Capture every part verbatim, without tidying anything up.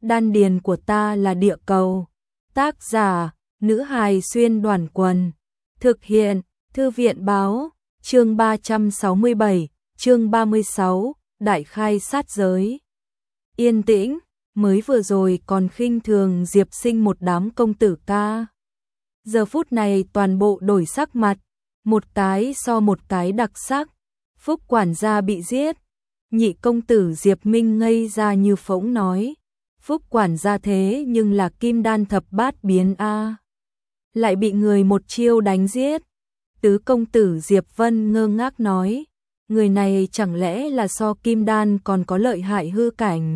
đan điền của ta là địa cầu. Tác giả, nữ hài xuyên đoàn quần. Thực hiện, thư viện báo, chương ba trăm sáu mươi bảy, chương ba mươi sáu, đại khai sát giới. Yên tĩnh, mới vừa rồi còn khinh thường Diệp Sinh một đám công tử ca. Giờ phút này toàn bộ đổi sắc mặt, một cái so một cái đặc sắc. Phúc quản gia bị giết, nhị công tử Diệp Minh ngây ra như phỗng nói. Phúc quản gia thế nhưng là kim đan thập bát biến A. Lại bị người một chiêu đánh giết. Tứ công tử Diệp Vân ngơ ngác nói. Người này chẳng lẽ là so kim đan còn có lợi hại hư cảnh.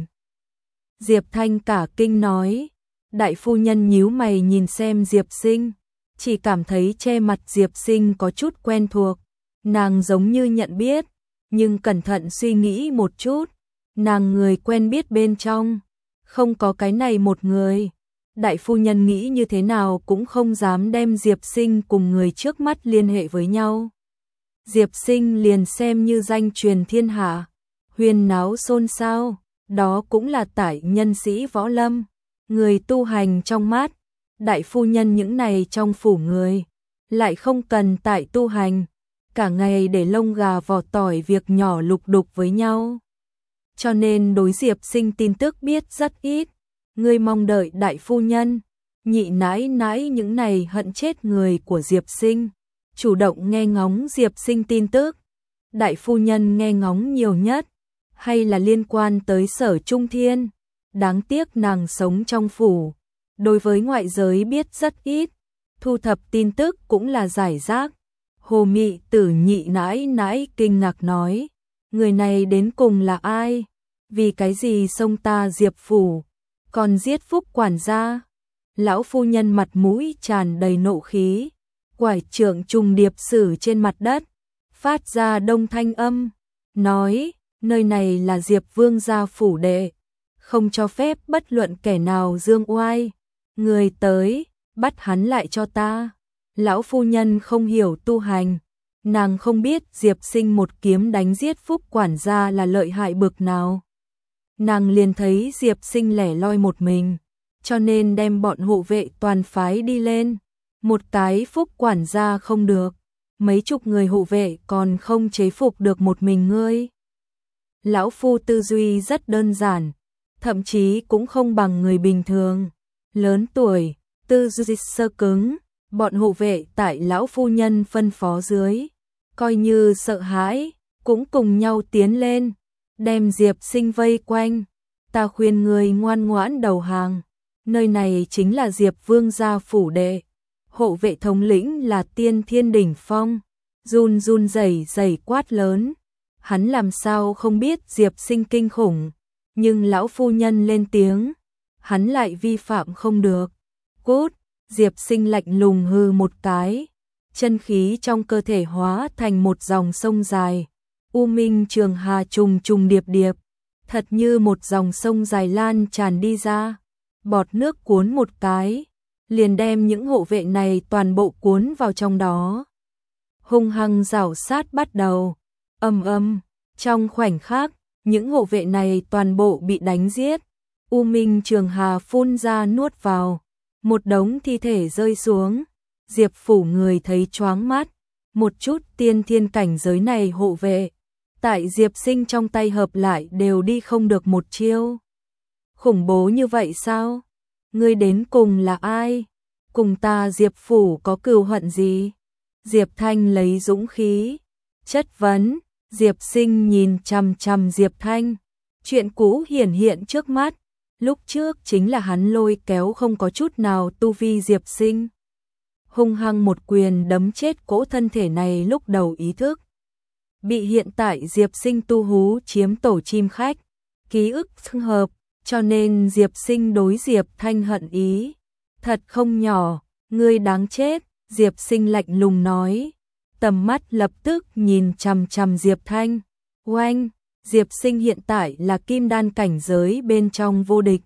Diệp Thanh cả kinh nói. Đại phu nhân nhíu mày nhìn xem Diệp Sinh. Chỉ cảm thấy che mặt Diệp Sinh có chút quen thuộc. Nàng giống như nhận biết. Nhưng cẩn thận suy nghĩ một chút. Nàng người quen biết bên trong. Không có cái này một người. Đại phu nhân nghĩ như thế nào cũng không dám đem Diệp Sinh cùng người trước mắt liên hệ với nhau. Diệp Sinh liền xem như danh truyền thiên hạ. Huyên náo xôn xao. Đó cũng là tải nhân sĩ võ lâm. Người tu hành trong mát. Đại phu nhân những này trong phủ người. Lại không cần tại tu hành. Cả ngày để lông gà vỏ tỏi việc nhỏ lục đục với nhau. Cho nên đối Diệp Sinh tin tức biết rất ít. Ngươi mong đợi đại phu nhân, nhị nãi nãi những này hận chết người của Diệp Sinh. Chủ động nghe ngóng Diệp Sinh tin tức. Đại phu nhân nghe ngóng nhiều nhất. Hay là liên quan tới Sở Trung Thiên. Đáng tiếc nàng sống trong phủ. Đối với ngoại giới biết rất ít. Thu thập tin tức cũng là giải rác. Hồ Mị Tử nhị nãi nãi kinh ngạc nói. Người này đến cùng là ai? Vì cái gì xông ta Diệp phủ? Còn giết Phúc quản gia? Lão phu nhân mặt mũi tràn đầy nộ khí. Quải trượng trùng điệp sử trên mặt đất. Phát ra đông thanh âm. Nói, nơi này là Diệp vương gia phủ đệ. Không cho phép bất luận kẻ nào dương oai. Người tới, bắt hắn lại cho ta. Lão phu nhân không hiểu tu hành. Nàng không biết Diệp Sinh một kiếm đánh giết Phúc quản gia là lợi hại bực nào. Nàng liền thấy Diệp Sinh lẻ loi một mình. Cho nên đem bọn hộ vệ toàn phái đi lên. Một cái Phúc quản gia không được. Mấy chục người hộ vệ còn không chế phục được một mình ngươi. Lão phu tư duy rất đơn giản. Thậm chí cũng không bằng người bình thường. Lớn tuổi, tư duy sơ cứng. Bọn hộ vệ tại lão phu nhân phân phó dưới, coi như sợ hãi, cũng cùng nhau tiến lên, đem Diệp Sinh vây quanh. Ta khuyên người ngoan ngoãn đầu hàng, nơi này chính là Diệp vương gia phủ đệ. Hộ vệ thống lĩnh là Tiên Thiên đỉnh phong, run run rẩy rẩy quát lớn. Hắn làm sao không biết Diệp Sinh kinh khủng, nhưng lão phu nhân lên tiếng, hắn lại vi phạm không được. Cút! Diệp Sinh lạnh lùng hừ một cái, chân khí trong cơ thể hóa thành một dòng sông dài, u minh trường hà trùng trùng điệp điệp, thật như một dòng sông dài lan tràn đi ra, bọt nước cuốn một cái, liền đem những hộ vệ này toàn bộ cuốn vào trong đó. Hung hăng rảo sát bắt đầu, ầm ầm, trong khoảnh khắc, những hộ vệ này toàn bộ bị đánh giết, u minh trường hà phun ra nuốt vào. Một đống thi thể rơi xuống, Diệp phủ người thấy choáng mắt, một chút tiên thiên cảnh giới này hộ vệ, tại Diệp Sinh trong tay hợp lại đều đi không được một chiêu. Khủng bố như vậy sao? Ngươi đến cùng là ai? Cùng ta Diệp phủ có cừu hận gì? Diệp Thanh lấy dũng khí, chất vấn, Diệp Sinh nhìn chằm chằm Diệp Thanh, chuyện cũ hiển hiện trước mắt. Lúc trước chính là hắn lôi kéo không có chút nào tu vi Diệp Sinh. Hung hăng một quyền đấm chết cỗ thân thể này lúc đầu ý thức. Bị hiện tại Diệp Sinh tu hú chiếm tổ chim khách. Ký ức xưng hợp, cho nên Diệp Sinh đối Diệp Thanh hận ý. Thật không nhỏ, ngươi đáng chết, Diệp Sinh lạnh lùng nói. Tầm mắt lập tức nhìn chằm chằm Diệp Thanh. Oanh! Diệp Sinh hiện tại là kim đan cảnh giới bên trong vô địch.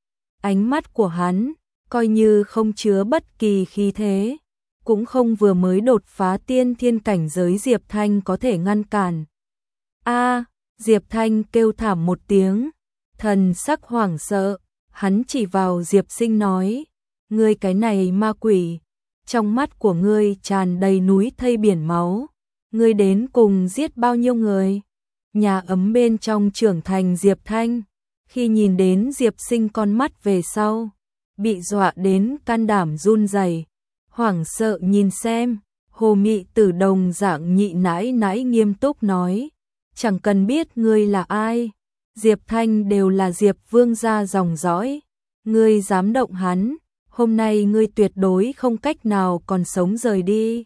Ánh mắt của hắn, coi như không chứa bất kỳ khí thế, cũng không vừa mới đột phá tiên thiên cảnh giới Diệp Thanh có thể ngăn cản. A, Diệp Thanh kêu thảm một tiếng, thần sắc hoảng sợ, Hắn chỉ vào Diệp Sinh nói, ngươi cái này ma quỷ, trong mắt của ngươi tràn đầy núi thây biển máu, ngươi đến cùng giết bao nhiêu người? Nhà ấm bên trong trưởng thành Diệp Thanh, khi nhìn đến Diệp Sinh con mắt về sau, bị dọa đến can đảm run rẩy, hoảng sợ nhìn xem. Hồ Mị Tử đồng dạng nhị nãi nãi nghiêm túc nói, chẳng cần biết ngươi là ai, Diệp Thanh đều là Diệp Vương gia dòng dõi, ngươi dám động hắn, hôm nay ngươi tuyệt đối không cách nào còn sống rời đi.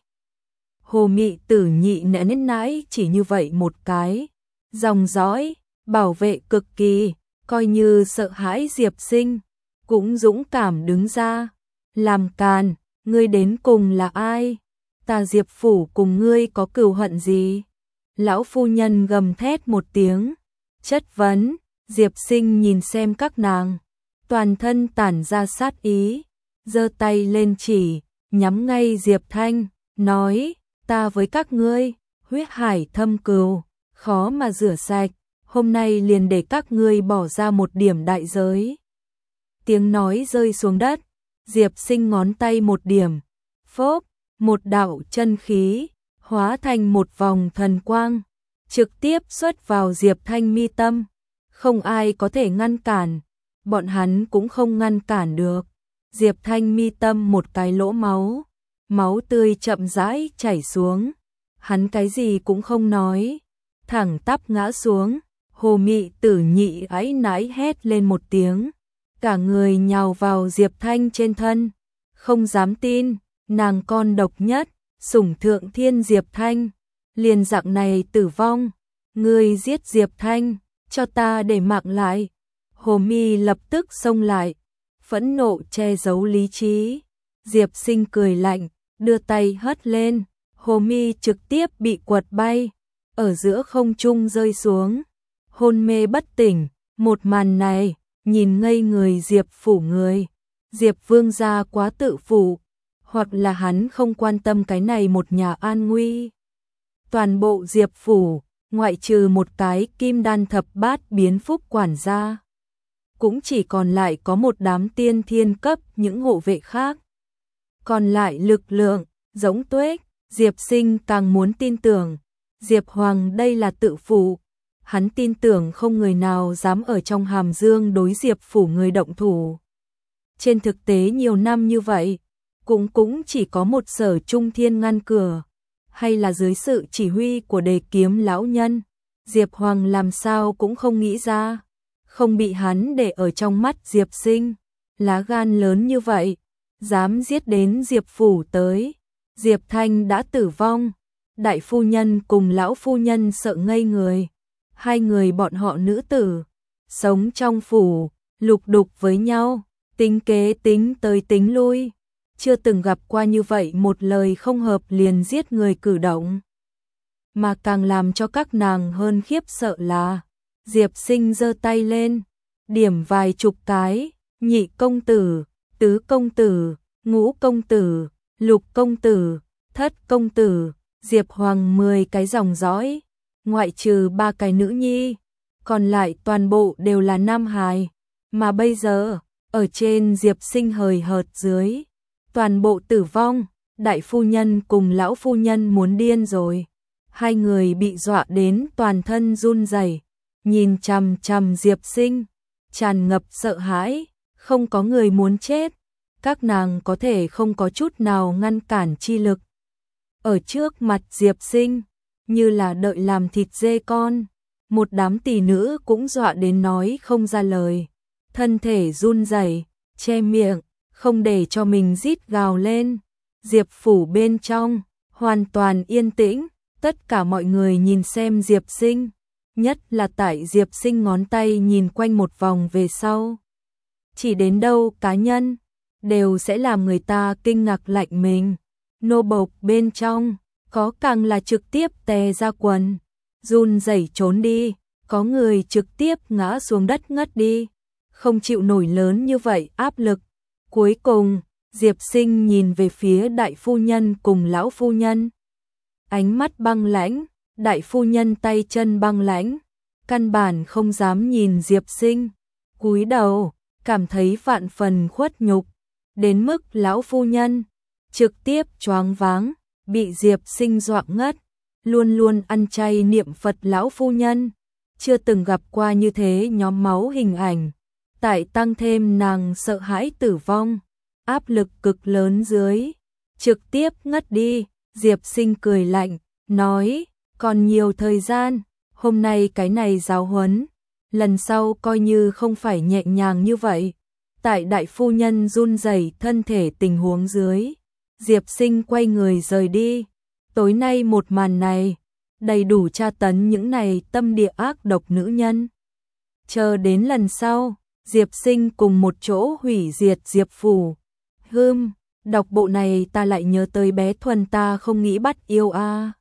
Hồ Mị Tử nhị nãi nãi chỉ như vậy một cái, dòng dõi, bảo vệ cực kỳ, coi như sợ hãi Diệp Sinh, cũng dũng cảm đứng ra, làm càn, ngươi đến cùng là ai? Ta Diệp phủ cùng ngươi có cừu hận gì? Lão phu nhân gầm thét một tiếng, chất vấn. Diệp Sinh nhìn xem các nàng, toàn thân tản ra sát ý, giơ tay lên chỉ, nhắm ngay Diệp Thanh, nói, ta với các ngươi, huyết hải thâm cừu, khó mà rửa sạch, hôm nay liền để các ngươi bỏ ra một điểm đại giới. Tiếng nói rơi xuống đất, Diệp Sinh ngón tay một điểm, phốp, một đạo chân khí, hóa thành một vòng thần quang, trực tiếp xuất vào Diệp Thanh mi tâm. Không ai có thể ngăn cản, bọn hắn cũng không ngăn cản được. Diệp Thanh mi tâm một cái lỗ máu, máu tươi chậm rãi chảy xuống. Hắn cái gì cũng không nói, thẳng tắp ngã xuống. Hồ Mị Tử nhị áy náy hét lên một tiếng, cả người nhào vào Diệp Thanh trên thân, không dám tin, nàng con độc nhất, sủng thượng thiên Diệp Thanh, liền dạng này tử vong, ngươi giết Diệp Thanh, cho ta để mạng lại. Hồ Mi lập tức xông lại, phẫn nộ che giấu lý trí. Diệp Sinh cười lạnh, đưa tay hất lên, Hồ Mi trực tiếp bị quật bay, ở giữa không trung rơi xuống, hôn mê bất tỉnh. Một màn này, nhìn ngây người Diệp phủ người. Diệp Vương gia quá tự phụ, hoặc là hắn không quan tâm cái này một nhà an nguy. Toàn bộ Diệp phủ, ngoại trừ một cái kim đan thập bát biến phúc quản gia, cũng chỉ còn lại có một đám tiên thiên cấp những hộ vệ khác. Còn lại lực lượng, giống tuếch, Diệp Sinh càng muốn tin tưởng, Diệp Hoàng đây là tự phụ. Hắn tin tưởng không người nào dám ở trong Hàm Dương đối Diệp phủ người động thủ. Trên thực tế nhiều năm như vậy, cũng cũng chỉ có một Sở Trung Thiên ngăn cửa, hay là dưới sự chỉ huy của Đề Kiếm lão nhân, Diệp Hoàng làm sao cũng không nghĩ ra, không bị hắn để ở trong mắt Diệp Sinh, lá gan lớn như vậy, dám giết đến Diệp phủ tới. Diệp Thanh đã tử vong, đại phu nhân cùng lão phu nhân sợ ngây người. Hai người bọn họ nữ tử, sống trong phủ, lục đục với nhau, tính kế tính tới tính lui, chưa từng gặp qua như vậy một lời không hợp liền giết người cử động. Mà càng làm cho các nàng hơn khiếp sợ là, Diệp Sinh giơ tay lên, điểm vài chục cái, nhị công tử, tứ công tử, ngũ công tử, lục công tử, thất công tử, Diệp Hoàng mười cái dòng dõi. Ngoại trừ ba cái nữ nhi, còn lại toàn bộ đều là nam hài, mà bây giờ, ở trên Diệp Sinh hời hợt dưới, toàn bộ tử vong, đại phu nhân cùng lão phu nhân muốn điên rồi. Hai người bị dọa đến toàn thân run rẩy, nhìn chằm chằm Diệp Sinh, tràn ngập sợ hãi, không có người muốn chết, các nàng có thể không có chút nào ngăn cản chi lực. Ở trước mặt Diệp Sinh, như là đợi làm thịt dê con, một đám tỷ nữ cũng dọa đến nói không ra lời, thân thể run rẩy, che miệng, không để cho mình rít gào lên. Diệp phủ bên trong, hoàn toàn yên tĩnh, tất cả mọi người nhìn xem Diệp Sinh, nhất là tại Diệp Sinh ngón tay nhìn quanh một vòng về sau. Chỉ đến đâu cá nhân, đều sẽ làm người ta kinh ngạc lạnh mình, nô bộc bên trong. Có càng là trực tiếp tè ra quần, run rẩy trốn đi, có người trực tiếp ngã xuống đất ngất đi, không chịu nổi lớn như vậy áp lực. Cuối cùng, Diệp Sinh nhìn về phía đại phu nhân cùng lão phu nhân. Ánh mắt băng lãnh, đại phu nhân tay chân băng lãnh, căn bản không dám nhìn Diệp Sinh, cúi đầu, cảm thấy vạn phần khuất nhục, đến mức lão phu nhân trực tiếp choáng váng, bị Diệp Sinh dọa ngất, luôn luôn ăn chay niệm Phật lão phu nhân, chưa từng gặp qua như thế nhóm máu hình ảnh, tại tăng thêm nàng sợ hãi tử vong, áp lực cực lớn dưới, trực tiếp ngất đi. Diệp Sinh cười lạnh, nói, còn nhiều thời gian, hôm nay cái này giáo huấn, lần sau coi như không phải nhẹ nhàng như vậy. Tại đại phu nhân run rẩy thân thể tình huống dưới, Diệp Sinh quay người rời đi. Tối nay một màn này, đầy đủ tra tấn những này tâm địa ác độc nữ nhân. Chờ đến lần sau, Diệp Sinh cùng một chỗ hủy diệt Diệp phủ. Hừm, đọc bộ này ta lại nhớ tới bé Thuần ta không nghĩ bắt yêu a. À.